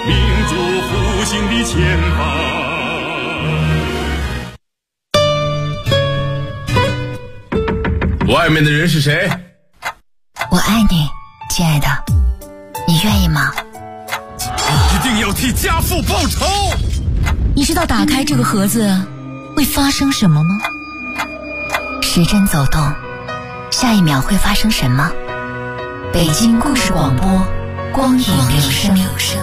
民族复兴的前方。 外面的人是谁？ 我爱你，亲爱的，你愿意吗？ 一定要替家父报仇。 你知道打开这个盒子会发生什么吗？时针走动，下一秒会发生什么？北京故事广播，光影留声。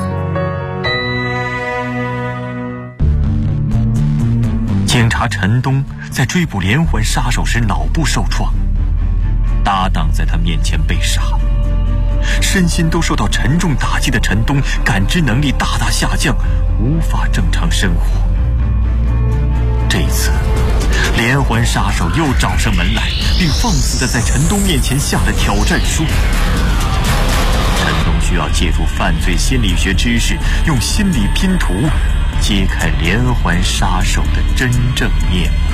警察陈东在追捕连环杀手时脑部受创，搭档在他面前被杀，身心都受到沉重打击的陈东感知能力大大下降，无法正常生活。这一次连环杀手又找上门来，并放肆地在陈东面前下了挑战书。陈东需要借助犯罪心理学知识，用心理拼图揭开连环杀手的真正面目。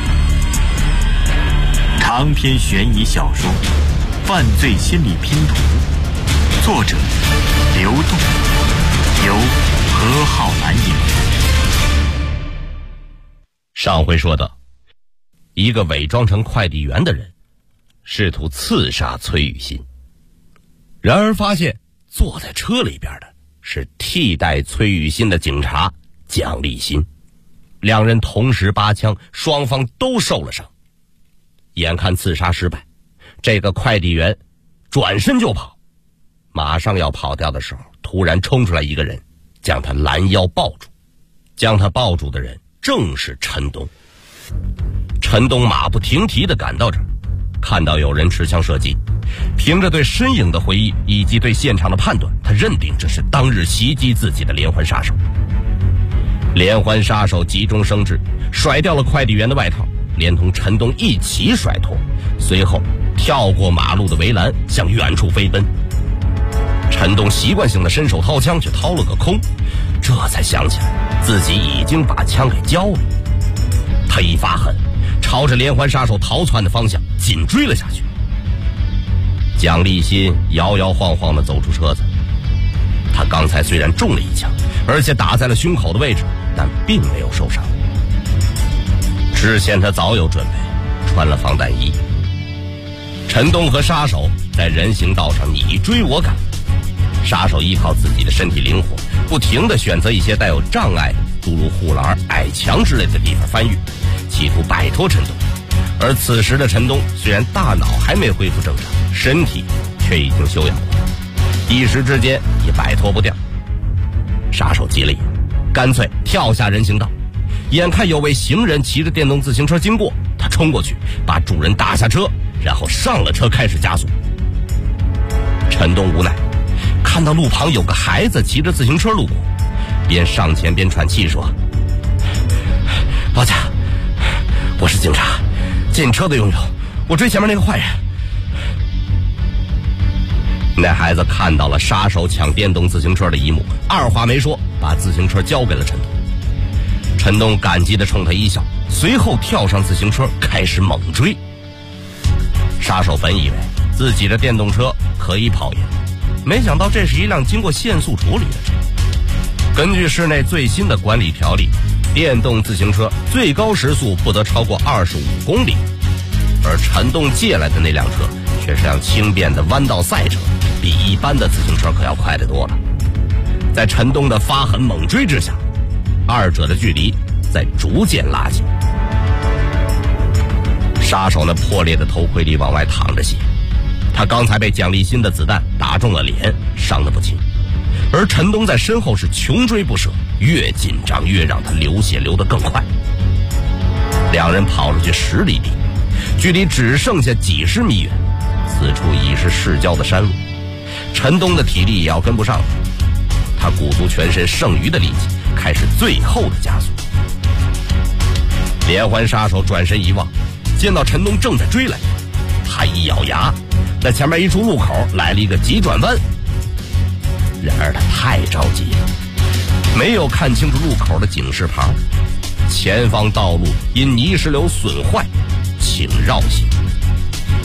长篇悬疑小说《犯罪心理拼图》，作者刘栋，由何浩南演播。 上回说到，一个伪装成快递员的人试图刺杀崔雨欣，然而发现坐在车里边的是替代崔雨欣的警察蒋立新，两人同时拔枪，双方都受了伤。眼看刺杀失败，这个快递员转身就跑，马上要跑掉的时候，突然冲出来一个人，将他拦腰抱住。将他抱住的人正是陈东。陈东马不停蹄地赶到这儿，看到有人持枪射击，凭着对身影的回忆以及对现场的判断，他认定这是当日袭击自己的连环杀手。连环杀手急中生智，甩掉了快递员的外套，连同陈东一起甩脱，随后跳过马路的围栏，向远处飞奔。陈东习惯性的伸手掏枪，却掏了个空，这才想起来自己已经把枪给交了。他一发狠，朝着连环杀手逃窜的方向紧追了下去。蒋立新摇摇晃晃地走出车子，他刚才虽然中了一枪，而且打在了胸口的位置，但并没有受伤。之前他早有准备，穿了防弹衣。陈东和杀手在人行道上你追我赶，杀手依靠自己的身体灵活，不停地选择一些带有障碍，诸如护栏、矮墙之类的地方翻越，企图摆脱陈东。而此时的陈东虽然大脑还没恢复正常，身体却已经休养过，一时之间也摆脱不掉。杀手急了眼，干脆跳下人行道，眼看有位行人骑着电动自行车经过，他冲过去把主人打下车，然后上了车开始加速。陈东无奈，看到路旁有个孩子骑着自行车路过，边上前边喘气说：“老贾，我是警察，借你车的用用，我追前面那个坏人。”那孩子看到了杀手抢电动自行车的一幕，二话没说，把自行车交给了陈东。陈东感激地冲他一笑，随后跳上自行车开始猛追。杀手本以为自己的电动车可以跑赢，没想到这是一辆经过限速处理的车。根据市内最新的管理条例，电动自行车最高时速不得超过25公里，而陈东借来的那辆车却是辆轻便的弯道赛车，比一般的自行车可要快得多了。在陈东的发狠猛追之下，二者的距离在逐渐拉近。杀手那破裂的头盔里往外淌着血，他刚才被蒋立新的子弹打中了脸，伤得不轻。而陈东在身后是穷追不舍，越紧张越让他流血流得更快。两人跑出去10里地，距离只剩下几十米远，此处已是市郊的山路。陈东的体力也要跟不上了，他鼓足全身剩余的力气，开始最后的加速。连环杀手转身一望，见到陈东正在追来，他一咬牙，在前面一处路口来了一个急转弯。然而他太着急了，没有看清楚路口的警示牌，前方道路因泥石流损坏，请绕行。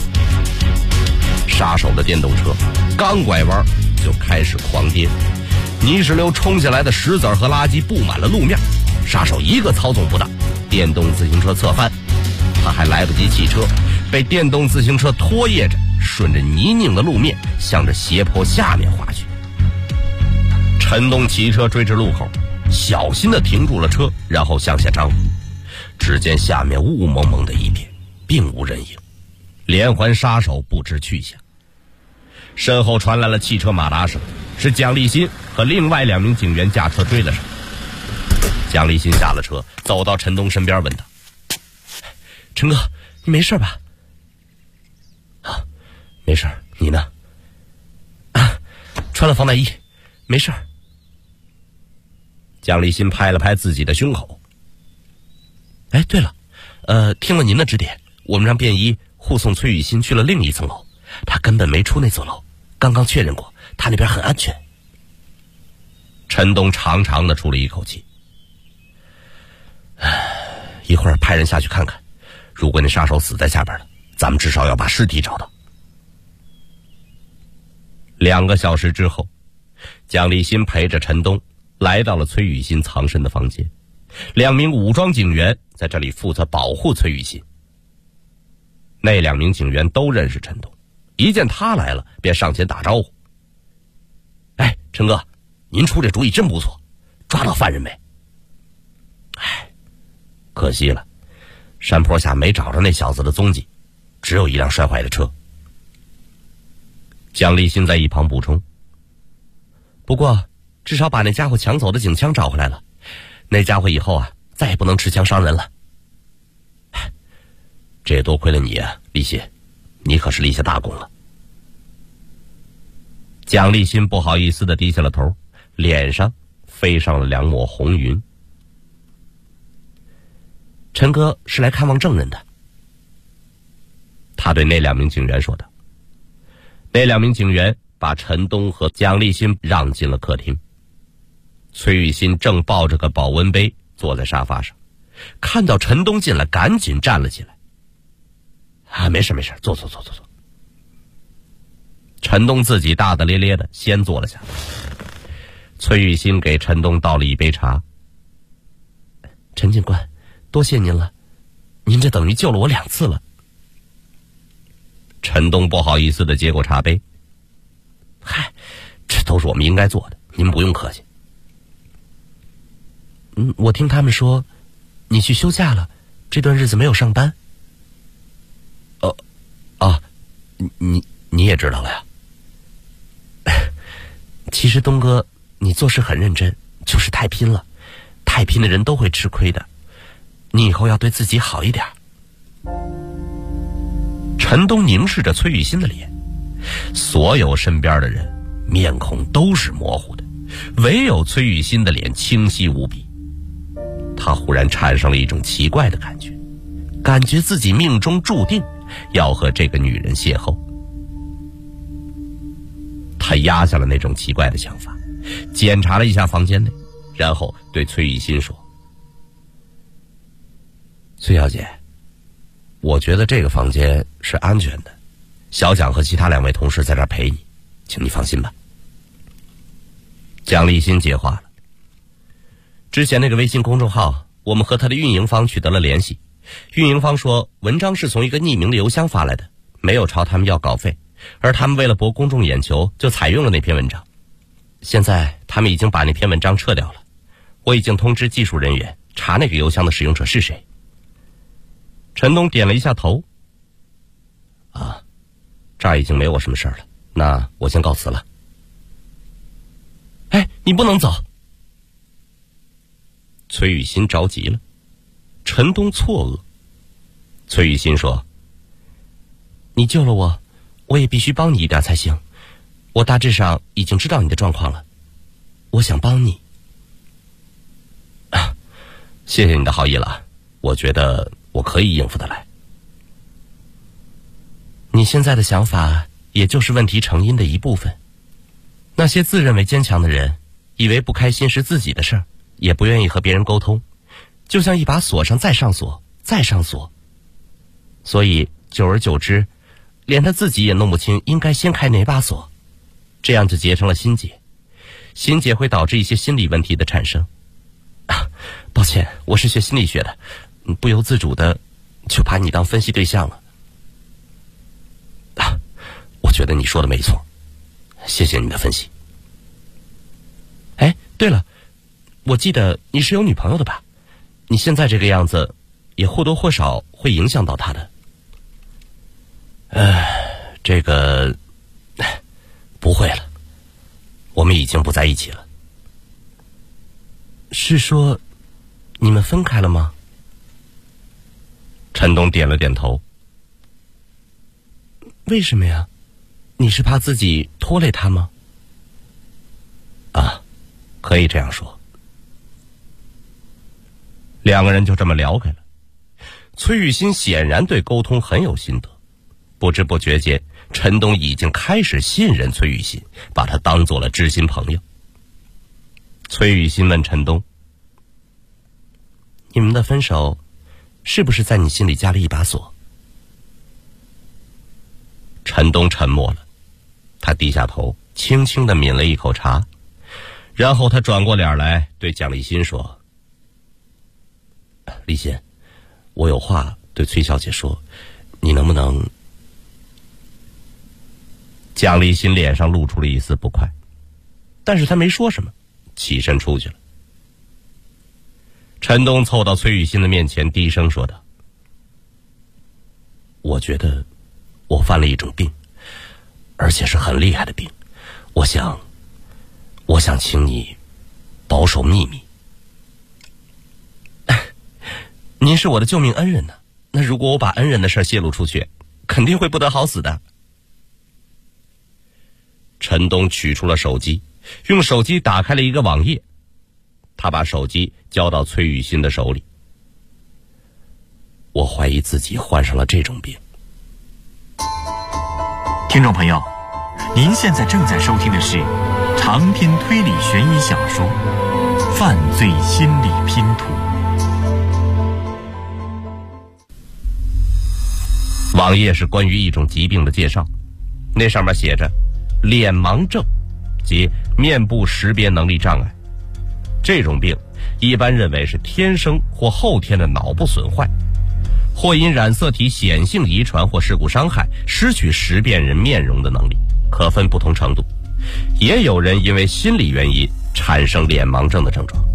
杀手的电动车刚拐弯就开始狂颠， 泥石流冲下来的石子儿和垃圾布满了路面，杀手一个操纵不当，电动自行车侧翻，他还来不及弃车，被电动自行车拖曳着，顺着泥泞的路面向着斜坡下面滑去。陈东骑车追至路口，小心地停住了车，然后向下张望，只见下面雾蒙蒙的一片，并无人影，连环杀手不知去向。身后传来了汽车马达声，是蒋立新和另外2名警员驾车追了上来。蒋立新下了车，走到陈东身边问道：“陈哥，你没事吧？”“啊，没事，你呢？”“啊，穿了防弹衣，没事。”蒋立新拍了拍自己的胸口。“哎，对了，听了您的指点，我们让便衣护送崔雨欣去了另一层楼，他根本没出那座楼，刚刚确认过，他那边很安全。”陈东长长的出了一口气。一会儿派人下去看看，如果那杀手死在下边了，咱们至少要把尸体找到。2个小时之后，蒋立新陪着陈东来到了崔雨欣藏身的房间，2名武装警员在这里负责保护崔雨欣。那2名警员都认识陈东，一见他来了便上前打招呼：“哎，陈哥，您出这主意真不错，抓到犯人没？”“哎，可惜了，山坡下没找着那小子的踪迹，只有一辆摔坏的车。”蒋立新在一旁补充：“不过至少把那家伙抢走的警枪找回来了，那家伙以后啊再也不能持枪伤人了。”“这也多亏了你啊，立新，你可是立下大功了。”蒋立新不好意思地低下了头，脸上飞上了2抹红云。“陈哥是来看望证人的。”他对那2名警员说道。那2名警员把陈东和蒋立新让进了客厅。崔雨欣正抱着个保温杯坐在沙发上，看到陈东进来，赶紧站了起来。“啊，没事没事，坐。”陈东自己大大咧咧的先坐了下来。崔雨欣给陈东倒了一杯茶。“陈警官，多谢您了，您这等于救了我2次了。”陈东不好意思地接过茶杯。“嗨，这都是我们应该做的，您不用客气。”“我听他们说你去休假了，这段日子没有上班。”“你也知道了呀？”“其实东哥，你做事很认真，就是太拼了，太拼的人都会吃亏的，你以后要对自己好一点。”陈东凝视着崔雨欣的脸，所有身边的人面孔都是模糊的，唯有崔雨欣的脸清晰无比。他忽然产生了一种奇怪的感觉，感觉自己命中注定要和这个女人邂逅。他压下了那种奇怪的想法，检查了一下房间内，然后对崔雨欣说：“崔小姐，我觉得这个房间是安全的，小蒋和其他2位同事在这儿陪你，请你放心吧。”蒋立新接话了：“之前那个微信公众号，我们和他的运营方取得了联系，运营方说文章是从一个匿名的邮箱发来的，没有朝他们要稿费，而他们为了博公众眼球，就采用了那篇文章。现在他们已经把那篇文章撤掉了，我已经通知技术人员查那个邮箱的使用者是谁。”陈东点了一下头。“啊，这儿已经没我什么事儿了，那我先告辞了。”“哎，你不能走！”崔雨欣着急了。陈东错愕。崔雨欣说：“你救了我，我也必须帮你一点才行。我大致上已经知道你的状况了，我想帮你。”“啊，谢谢你的好意了，我觉得我可以应付得来。”“你现在的想法也就是问题成因的一部分。那些自认为坚强的人，以为不开心是自己的事儿，也不愿意和别人沟通，就像一把锁上再上锁，再上锁。所以久而久之，连他自己也弄不清应该先开哪把锁，这样就结成了心结。 心结会导致一些心理问题的产生。抱歉，我是学心理学的，不由自主的就把你当分析对象了。我觉得你说的没错，谢谢你的分析。哎，对了，我记得你是有女朋友的吧？你现在这个样子也或多或少会影响到她的。这个不会了，我们已经不在一起了。是说你们分开了吗？陈东点了点头。为什么呀？你是怕自己拖累他吗？啊，可以这样说。两个人就这么聊开了。崔玉新显然对沟通很有心得，不知不觉间，陈东已经开始信任崔玉新，把他当做了知心朋友。崔玉新问陈东：“你们的分手，是不是在你心里加了一把锁？”陈东沉默了，他低下头，轻轻地抿了一口茶，然后他转过脸来对蒋立新说：“立新，我有话对崔小姐说，你能不能……”蒋立新脸上露出了一丝不快，但是他没说什么，起身出去了。陈东凑到崔玉新的面前，低声说道：“我觉得我犯了一种病，而且是很厉害的病，我想请你保守秘密。”您是我的救命恩人呢，那如果我把恩人的事泄露出去，肯定会不得好死的。陈东取出了手机，用手机打开了一个网页，他把手机交到崔玉新的手里。我怀疑自己患上了这种病。 听众朋友，您现在正在收听的是长篇推理悬疑小说《犯罪心理拼图》。网页是关于一种疾病的介绍，那上面写着脸盲症，即面部识别能力障碍。这种病一般认为是天生或后天的脑部损坏，或因染色体显性遗传或事故伤害失去识辨人面容的能力，可分不同程度。也有人因为心理原因产生脸盲症的症状。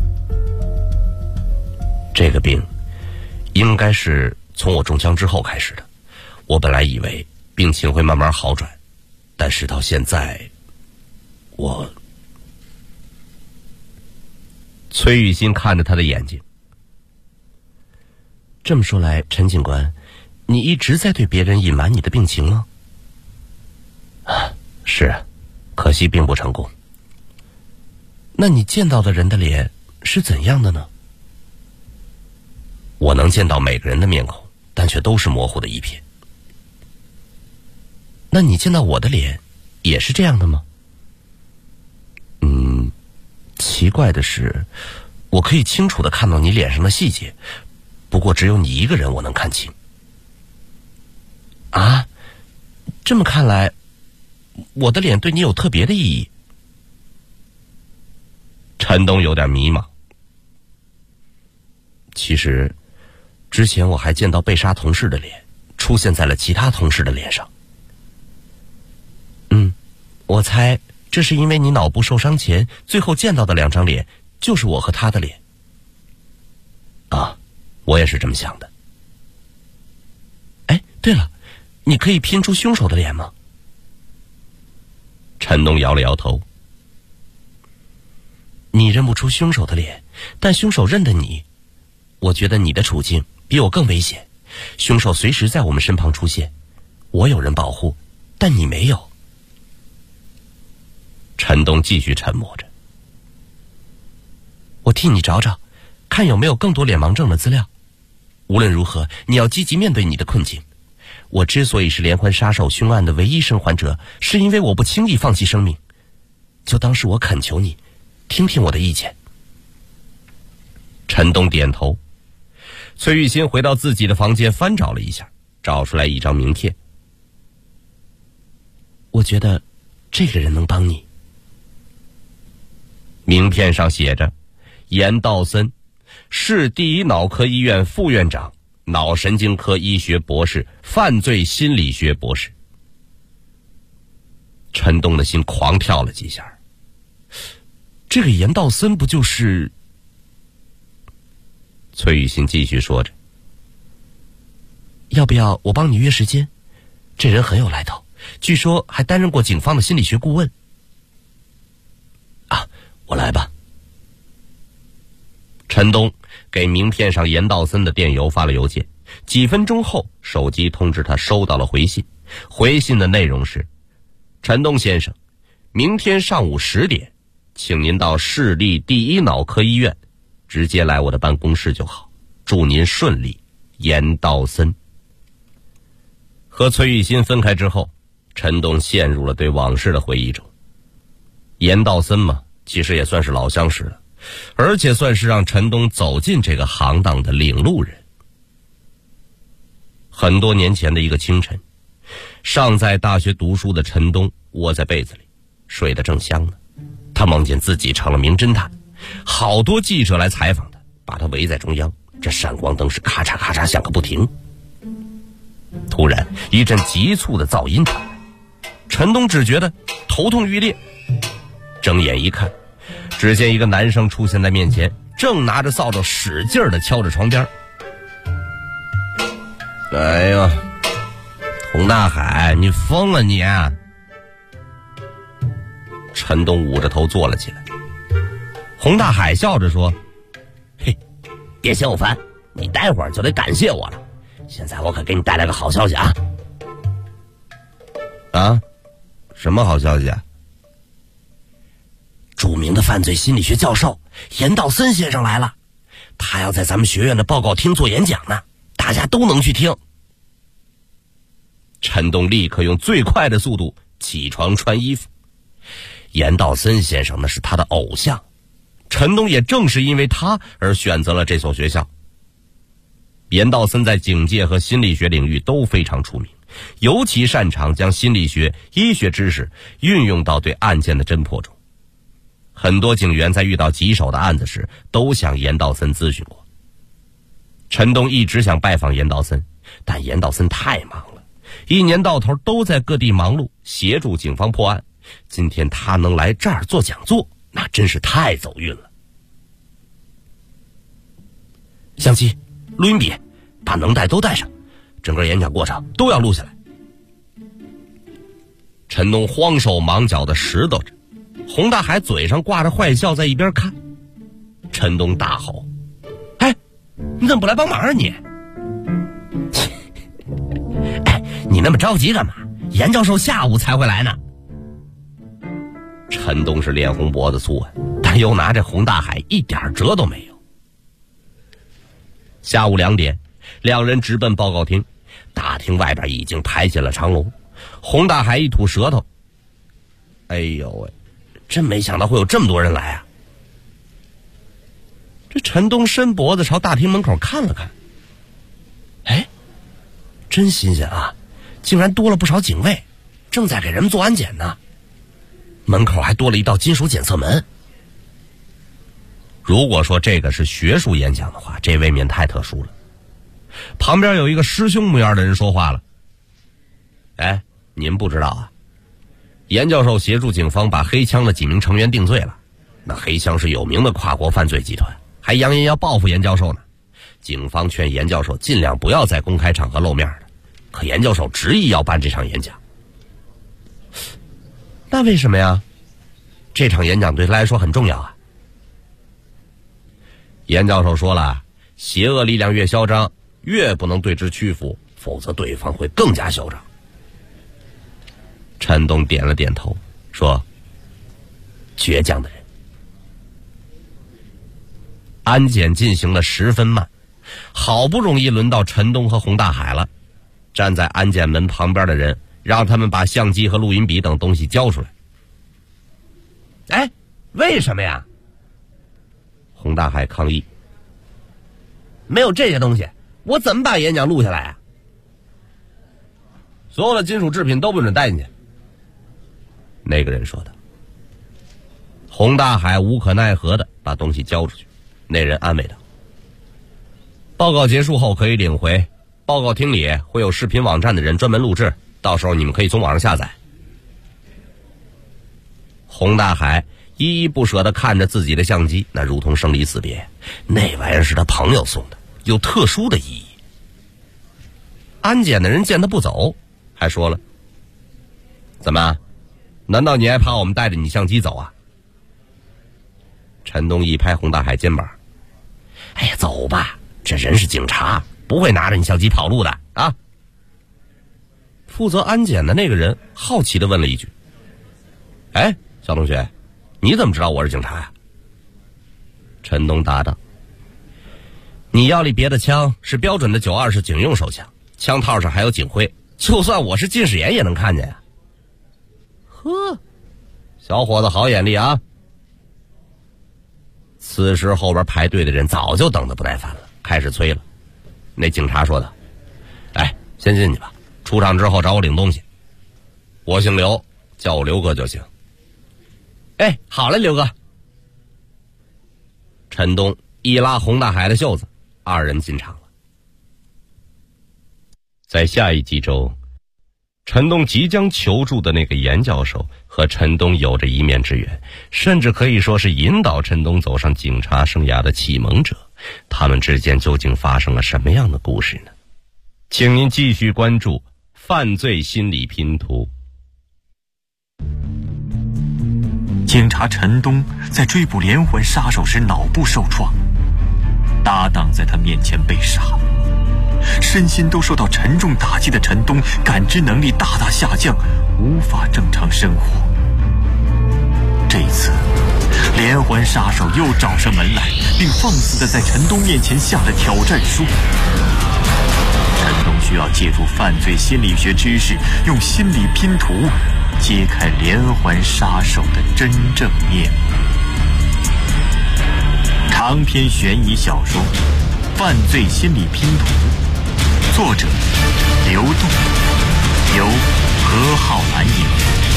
这个病应该是从我中枪之后开始的。我本来以为病情会慢慢好转，但是到现在，崔玉新看着他的眼睛。这么说来，陈警官，你一直在对别人隐瞒你的病情吗？是啊，可惜并不成功。那你见到的人的脸是怎样的呢？我能见到每个人的面孔，但却都是模糊的一片。那你见到我的脸也是这样的吗？奇怪的是，我可以清楚地看到你脸上的细节，不过只有你一个人我能看清。啊，这么看来，我的脸对你有特别的意义。陈东有点迷茫。其实，之前我还见到被杀同事的脸出现在了其他同事的脸上。我猜这是因为你脑部受伤前最后见到的2张脸就是我和他的脸。啊，我也是这么想的。哎，对了，你可以拼出凶手的脸吗？陈东摇了摇头。你认不出凶手的脸，但凶手认得你。我觉得你的处境比我更危险，凶手随时在我们身旁出现，我有人保护，但你没有。陈东继续沉默着。我替你找找，看有没有更多脸盲症的资料。无论如何，你要积极面对你的困境。我之所以是连环杀手凶案的唯一生还者，是因为我不轻易放弃生命。就当是我恳求你，听听我的意见。陈东点头。崔玉新回到自己的房间翻找了一下，找出来一张名片。我觉得这个人能帮你。 名片上写着严道森，市第一脑科医院副院长，脑神经科医学博士，犯罪心理学博士。陈东的心狂跳了几下，这个严道森不就是……崔雨欣继续说着，要不要我帮你约时间？这人很有来头，据说还担任过警方的心理学顾问。啊，我来吧。陈东给名片上严道森的电邮发了邮件，几分钟后手机通知他收到了回信。回信的内容是：陈东先生，明天上午10点，请您到市立第一脑科医院，直接来我的办公室就好，祝您顺利，严道森。和崔玉新分开之后，陈东陷入了对往事的回忆中。严道森嘛，其实也算是老相识了，而且算是让陈东走进这个行当的领路人。很多年前的一个清晨，尚在大学读书的陈东窝在被子里，睡得正香呢。他梦见自己成了名侦探，好多记者来采访他，把他围在中央，这闪光灯是咔嚓咔嚓响个不停。突然一阵急促的噪音传来，陈东只觉得头痛欲裂，睁眼一看，只见一个男生出现在面前，正拿着扫帚使劲地敲着床边。哎呀，洪大海，你疯了你啊！陈东捂着头坐了起来。洪大海笑着说：嘿，别嫌我烦，你待会儿就得感谢我了。现在我可给你带来个好消息啊！啊？什么好消息啊？著名的犯罪心理学教授严道森先生来了，他要在咱们学院的报告厅做演讲呢，大家都能去听。陈东立刻用最快的速度起床穿衣服。严道森先生那是他的偶像，陈东也正是因为他而选择了这所学校。严道森在警界和心理学领域都非常出名，尤其擅长将心理学、医学知识运用到对案件的侦破中。很多警员在遇到棘手的案子时都向严道森咨询过。陈东一直想拜访严道森，但严道森太忙了，一年到头都在各地忙碌，协助警方破案。今天他能来这儿做讲座，那真是太走运了。相机、录音笔，把能带都带上，整个演讲过程都要录下来。陈东慌手忙脚地拾掇着，洪大海嘴上挂着坏笑在一边看。陈东大吼：哎，你怎么不来帮忙啊你？哎，你那么着急干嘛？严教授下午才会来呢。陈东是脸红脖子粗啊，但又拿这洪大海一点辙都没有。下午2点，两人直奔报告厅，大厅外边已经排起了长龙。洪大海一吐舌头：哎呦喂，真没想到会有这么多人来啊！这陈东伸脖子朝大厅门口看了看，哎，真新鲜啊，竟然多了不少警卫，正在给人们做安检呢。门口还多了一道金属检测门。如果说这个是学术演讲的话，这未免太特殊了。旁边有一个师兄模样的人说话了：哎，您不知道啊，严教授协助警方把黑枪的几名成员定罪了。那黑枪是有名的跨国犯罪集团，还扬言要报复严教授呢。警方劝严教授尽量不要在公开场合露面的，可严教授执意要办这场演讲。那为什么呀？这场演讲对他来说很重要啊。严教授说了，邪恶力量越嚣张，越不能对之屈服，否则对方会更加嚣张。陈东点了点头，说：倔强的人。安检进行的十分慢，好不容易轮到陈东和洪大海了。站在安检门旁边的人让他们把相机和录音笔等东西交出来。哎，为什么呀？洪大海抗议：没有这些东西，我怎么把演讲录下来啊？所有的金属制品都不准带进去。那个人说的。 洪大海无可奈何的把东西交出去，那人安慰道：报告结束后可以领回，报告厅里会有视频网站的人专门录制，到时候你们可以从网上下载。洪大海依依不舍地看着自己的相机，那如同生离死别，那玩意儿是他朋友送的，有特殊的意义。安检的人见他不走，还说了：怎么，难道你还怕我们带着你相机走啊？陈东一拍洪大海肩膀：哎呀，走吧，这人是警察，不会拿着你相机跑路的啊。负责安检的那个人好奇地问了一句：哎，小同学，你怎么知道我是警察呀？陈东答道：你腰里别的枪是标准的920警用手枪，枪套上还有警徽，就算我是近视眼也能看见呀。呵，小伙子好眼力啊。此时后边排队的人早就等得不耐烦了，开始催了。那警察说的：哎，先进去吧，出场之后找我领东西。我姓刘，叫我刘哥就行。哎，好嘞，刘哥。陈东一拉洪大海的袖子，二人进场了。在下一集中，陈东即将求助的那个严教授和陈东有着一面之缘，甚至可以说是引导陈东走上警察生涯的启蒙者。他们之间究竟发生了什么样的故事呢？请您继续关注《犯罪心理拼图》。 警察陈东在追捕连环杀手时脑部受创，搭档在他面前被杀，身心都受到沉重打击的陈东感知能力大大下降，无法正常生活。这一次连环杀手又找上门来，并放肆地在陈东面前下了挑战书。陈东需要借助犯罪心理学知识，用心理拼图揭开连环杀手的真正面目。长篇悬疑小说《犯罪心理拼图》，作者刘栋，由何浩然演播。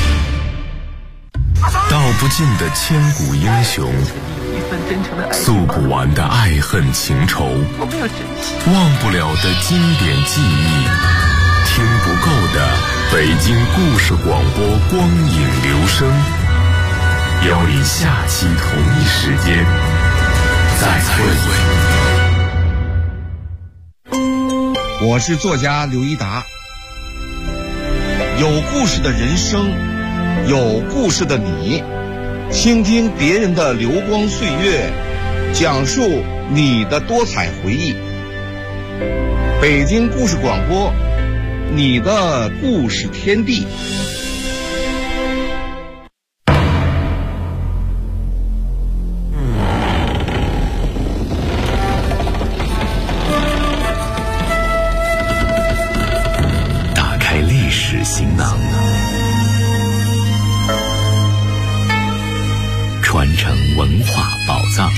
道不尽的千古英雄，诉不完的爱恨情仇，忘不了的经典记忆，听不够的北京故事广播光影留声。邀你下期同一时间再会。 我是作家刘一达。有故事的人生，有故事的你，倾听别人的流光岁月，讲述你的多彩回忆。北京故事广播，你的故事天地。 打开历史行囊，传承文化宝藏。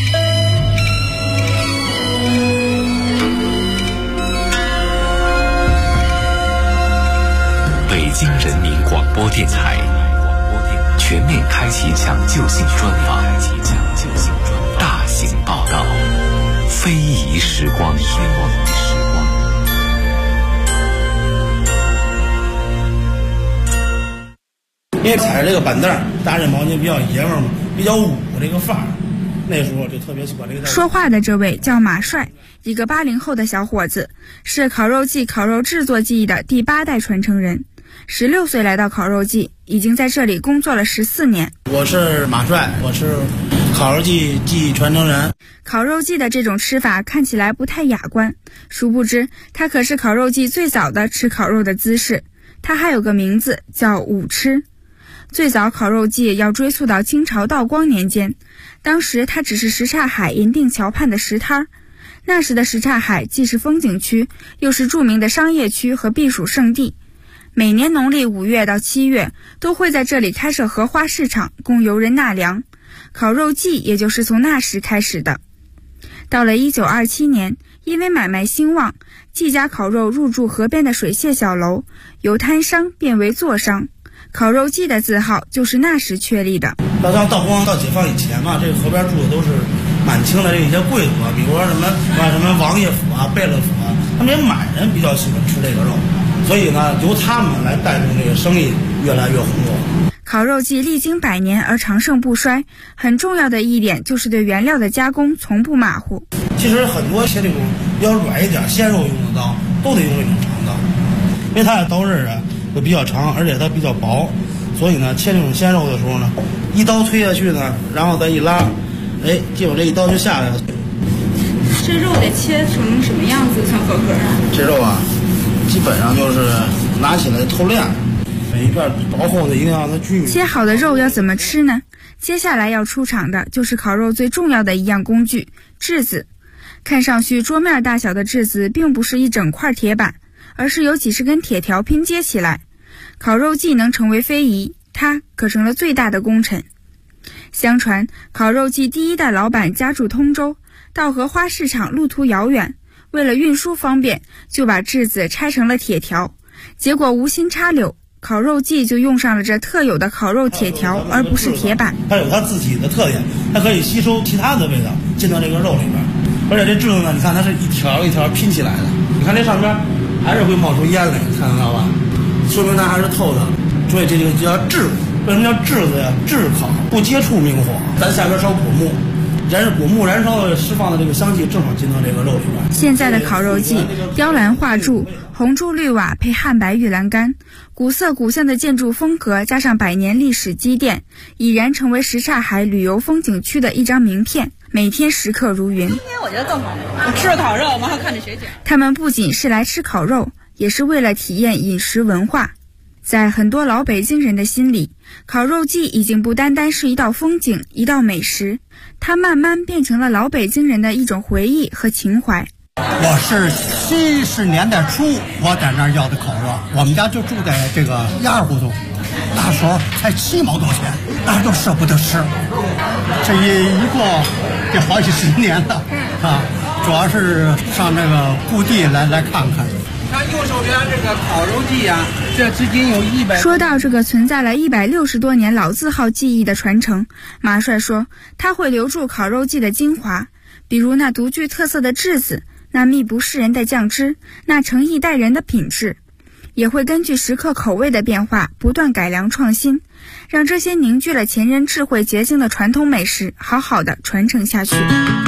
北京人民广播电台全面开启抢救性专访，大型报道，非遗时光。 因为踩着这个板凳，大人毛巾比较爷们儿嘛，比较武这个范儿，那时候就特别喜欢这个。 说话的这位叫马帅，一个80后的小伙子，是烤肉季烤肉制作技艺的第8代传承人。16岁来到烤肉季，已经在这里工作了14年。 我是马帅，我是烤肉季技艺传承人。 烤肉季的这种吃法看起来不太雅观，殊不知它可是烤肉季最早的吃烤肉的姿势。它还有个名字叫舞吃。最早烤肉季要追溯到清朝道光年间，当时它只是什刹海银锭桥畔的石滩。那时的什刹海既是风景区，又是著名的商业区和避暑胜地。每年农历5月到7月都会在这里开设荷花市场，供游人纳凉。烤肉季也就是从那时开始的。到了1927年，因为买卖兴旺，季家烤肉入驻河边的水榭小楼，由摊商变为座商。烤肉季的字号就是那时确立的。 到光到解放以前嘛，这个河边住的都是满清的这一些贵族啊，比如说什么王爷府啊、贝勒府啊，他们这些满人比较喜欢吃这个肉，所以呢，由他们来带动这个生意越来越红火。 烤肉季历经100年而长盛不衰，很重要的一点就是对原料的加工从不马虎。 其实很多切这种比较软一点鲜肉用的刀，都得用这种长刀，因为它的刀刃啊会比较长，而且它比较薄，所以呢，切这种鲜肉的时候呢，一刀推下去呢，然后再一拉，结果这一刀就下来了。 这肉得切成什么样子算合格啊？ 这肉啊，基本上就是拿起来透亮。每一片薄厚的一定要让它均匀。 切好的肉要怎么吃呢？接下来要出场的就是烤肉最重要的一样工具——炙子。看上去桌面大小的炙子并不是一整块铁板，而是由几十根铁条拼接起来。烤肉季能成为非遗，它可成了最大的功臣。相传烤肉季第一代老板家住通州，到荷花市场路途遥远，为了运输方便，就把炙子拆成了铁条，结果无心插柳，烤肉季就用上了这特有的烤肉铁条，而不是铁板。 它有它自己的特点，它可以吸收其他的味道进到这个肉里边，而且这炙子呢，你看它是一条一条拼起来的，你看这上边还是会冒出烟来，看得到吧？说明它还是透的，所以这就叫炙。为什么叫炙子呀？炙烤，不接触明火，咱下边烧果木，果木燃烧的释放的这个香气正好进到这个肉里边。 现在的烤肉季，雕栏画柱，红朱绿瓦配汉白玉栏杆，古色古香的建筑风格加上100年历史积淀，已然成为什刹海旅游风景区的一张名片，每天食客如云。今天我觉得更好，我吃了烤肉，完后看着水饺。 他们不仅是来吃烤肉，也是为了体验饮食文化。在很多老北京人的心里，烤肉季已经不单单是一道风景，一道美食，它慢慢变成了老北京人的一种回忆和情怀。 我是70年代初我在那儿要的烤肉，我们家就住在这个1·2胡同，那时候才7毛多钱，大家都舍不得吃。这一过这好几10年了啊，主要是上这个故地来看看。 看右手边这个烤肉季啊，这至今有100。 说到这个存在了160多年老字号技艺的传承，马帅说他会留住烤肉季的精华，比如那独具特色的炙子，那秘不示人的酱汁，那诚意待人的品质，也会根据食客口味的变化不断改良创新，让这些凝聚了前人智慧结晶的传统美食好好的传承下去。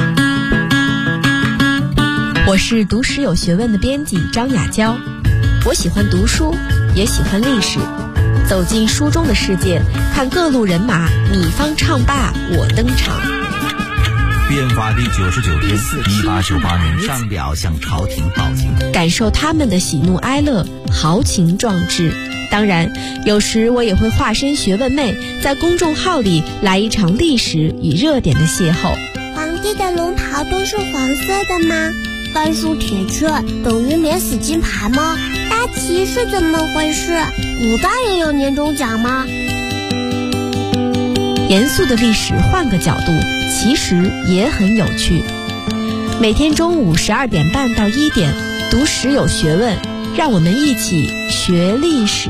我是读史有学问的编辑张雅娇，我喜欢读书，也喜欢历史，走进书中的世界，看各路人马你方唱罢我登场。 变法第99天，1898年，上表向朝廷报警， 感受他们的喜怒哀乐，豪情壮志。当然，有时我也会化身学问妹，在公众号里来一场历史与热点的邂逅。 皇帝的龙袍都是黄色的吗？甘肃铁券等于免死金牌吗？大旗是怎么回事？古代也有年终奖吗？ 严肃的历史换个角度，其实也很有趣。每天中午12点半到1点，读史有学问，让我们一起学历史。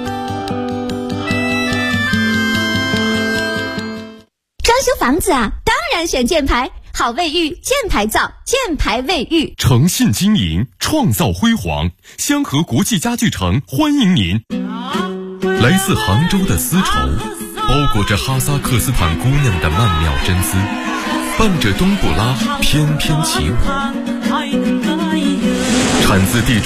装修房子啊，当然选箭牌。好卫浴，箭牌造，箭牌卫浴， 诚信经营，创造辉煌。香河国际家具城欢迎您。来自杭州的丝绸，包裹着哈萨克斯坦姑娘的曼妙真丝，伴着冬不拉翩翩起舞。产自地